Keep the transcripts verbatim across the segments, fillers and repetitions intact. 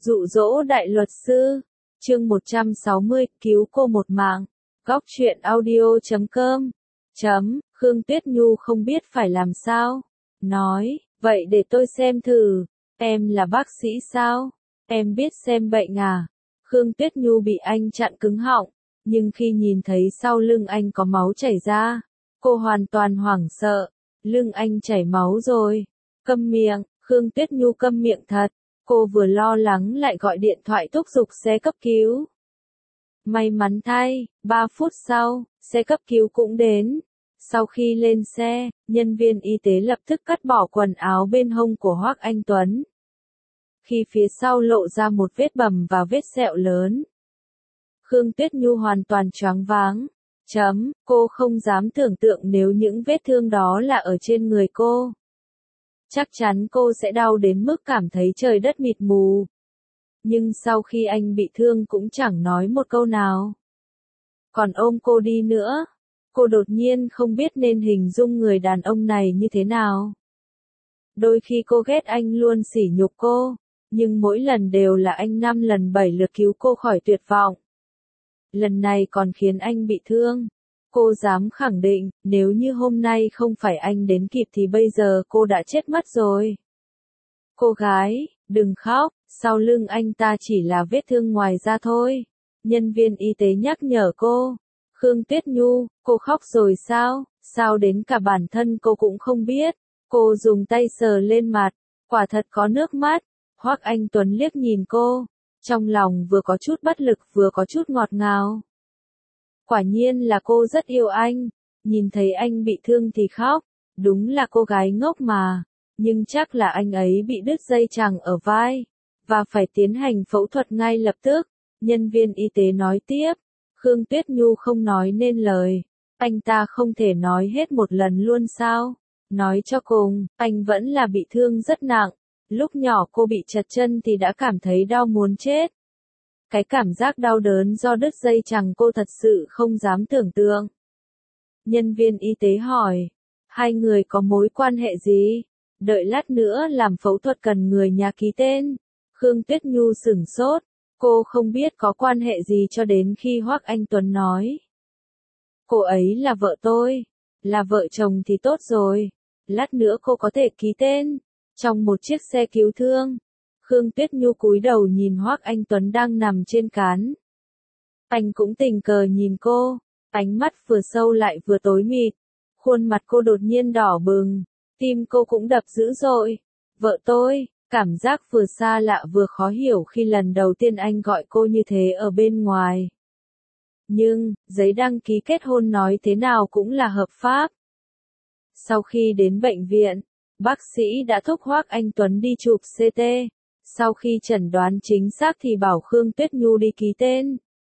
Dụ dỗ đại luật sư, chương một trăm sáu mươi, cứu cô một mạng. Góc truyện audio chấm com. Chấm, Khương Tuyết Nhu không biết phải làm sao. Nói, vậy để tôi xem thử. Em là bác sĩ sao? Em biết xem bệnh à? Khương Tuyết Nhu bị anh chặn cứng họng, nhưng khi nhìn thấy sau lưng anh có máu chảy ra, cô hoàn toàn hoảng sợ. Lưng anh chảy máu rồi. Câm miệng, Khương Tuyết Nhu câm miệng thật. Cô vừa lo lắng lại gọi điện thoại thúc giục xe cấp cứu. May mắn thay, ba phút sau, xe cấp cứu cũng đến. Sau khi lên xe, nhân viên y tế lập tức cắt bỏ quần áo bên hông của Hoắc Anh Tuấn. Khi phía sau lộ ra một vết bầm và vết sẹo lớn. Khương Tuyết Nhu hoàn toàn choáng váng. Chấm, cô không dám tưởng tượng nếu những vết thương đó là ở trên người cô. Chắc chắn cô sẽ đau đến mức cảm thấy trời đất mịt mù. Nhưng sau khi anh bị thương cũng chẳng nói một câu nào. Còn ôm cô đi nữa. Cô đột nhiên không biết nên hình dung người đàn ông này như thế nào. Đôi khi cô ghét anh luôn sỉ nhục cô, nhưng mỗi lần đều là anh năm lần bảy lượt cứu cô khỏi tuyệt vọng. Lần này còn khiến anh bị thương. Cô dám khẳng định, nếu như hôm nay không phải anh đến kịp thì bây giờ cô đã chết mất rồi. Cô gái, đừng khóc, sau lưng anh ta chỉ là vết thương ngoài da thôi. Nhân viên y tế nhắc nhở cô. Khương Tuyết Nhu, cô khóc rồi sao? Sao đến cả bản thân cô cũng không biết? Cô dùng tay sờ lên mặt, quả thật có nước mắt. Hoắc Anh Tuấn liếc nhìn cô, trong lòng vừa có chút bất lực vừa có chút ngọt ngào. Quả nhiên là cô rất yêu anh, nhìn thấy anh bị thương thì khóc, đúng là cô gái ngốc mà, nhưng chắc là anh ấy bị đứt dây chằng ở vai, và phải tiến hành phẫu thuật ngay lập tức, nhân viên y tế nói tiếp. Khương Tuyết Nhu không nói nên lời, anh ta không thể nói hết một lần luôn sao, nói cho cùng, anh vẫn là bị thương rất nặng, lúc nhỏ cô bị trật chân thì đã cảm thấy đau muốn chết. Cái cảm giác đau đớn do đứt dây chằng cô thật sự không dám tưởng tượng. Nhân viên y tế hỏi, hai người có mối quan hệ gì? Đợi lát nữa làm phẫu thuật cần người nhà ký tên. Khương Tuyết Nhu sửng sốt, cô không biết có quan hệ gì cho đến khi Hoắc Anh Tuấn nói. Cô ấy là vợ tôi, là vợ chồng thì tốt rồi, lát nữa cô có thể ký tên, trong một chiếc xe cứu thương. Khương Tuyết Nhu cúi đầu nhìn Hoắc Anh Tuấn đang nằm trên cán. Anh cũng tình cờ nhìn cô, ánh mắt vừa sâu lại vừa tối mịt, khuôn mặt cô đột nhiên đỏ bừng, tim cô cũng đập dữ dội. Vợ tôi, cảm giác vừa xa lạ vừa khó hiểu khi lần đầu tiên anh gọi cô như thế ở bên ngoài. Nhưng, giấy đăng ký kết hôn nói thế nào cũng là hợp pháp. Sau khi đến bệnh viện, bác sĩ đã thúc Hoắc Anh Tuấn đi chụp xê tê. Sau khi chẩn đoán chính xác thì bảo Khương Tuyết Nhu đi ký tên.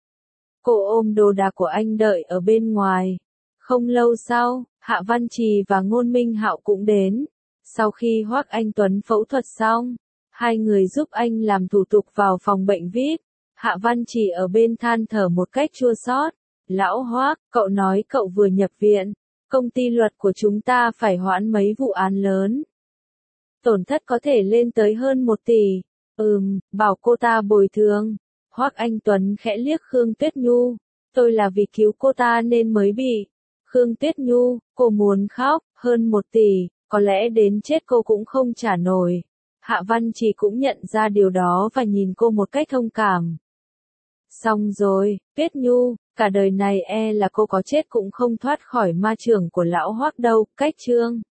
Cô ôm đồ đạc của anh đợi ở bên ngoài. Không lâu sau, Hạ Văn Trì và Ngôn Minh Hạo cũng đến. Sau khi Hoắc Anh Tuấn phẫu thuật xong, hai người giúp anh làm thủ tục vào phòng bệnh vi ai pi. Hạ Văn Trì ở bên than thở một cách chua xót. Lão Hoắc, cậu nói cậu vừa nhập viện. Công ty luật của chúng ta phải hoãn mấy vụ án lớn. Tổn thất có thể lên tới hơn một tỷ. Ừm, bảo cô ta bồi thường. Hoắc Anh Tuấn khẽ liếc Khương Tuyết Nhu. Tôi là vì cứu cô ta nên mới bị. Khương Tuyết Nhu, cô muốn khóc, hơn một tỷ, có lẽ đến chết cô cũng không trả nổi. Hạ Văn Trì cũng nhận ra điều đó và nhìn cô một cách thông cảm. Xong rồi, Tuyết Nhu, cả đời này e là cô có chết cũng không thoát khỏi ma chưởng của lão Hoắc đâu, cách chương.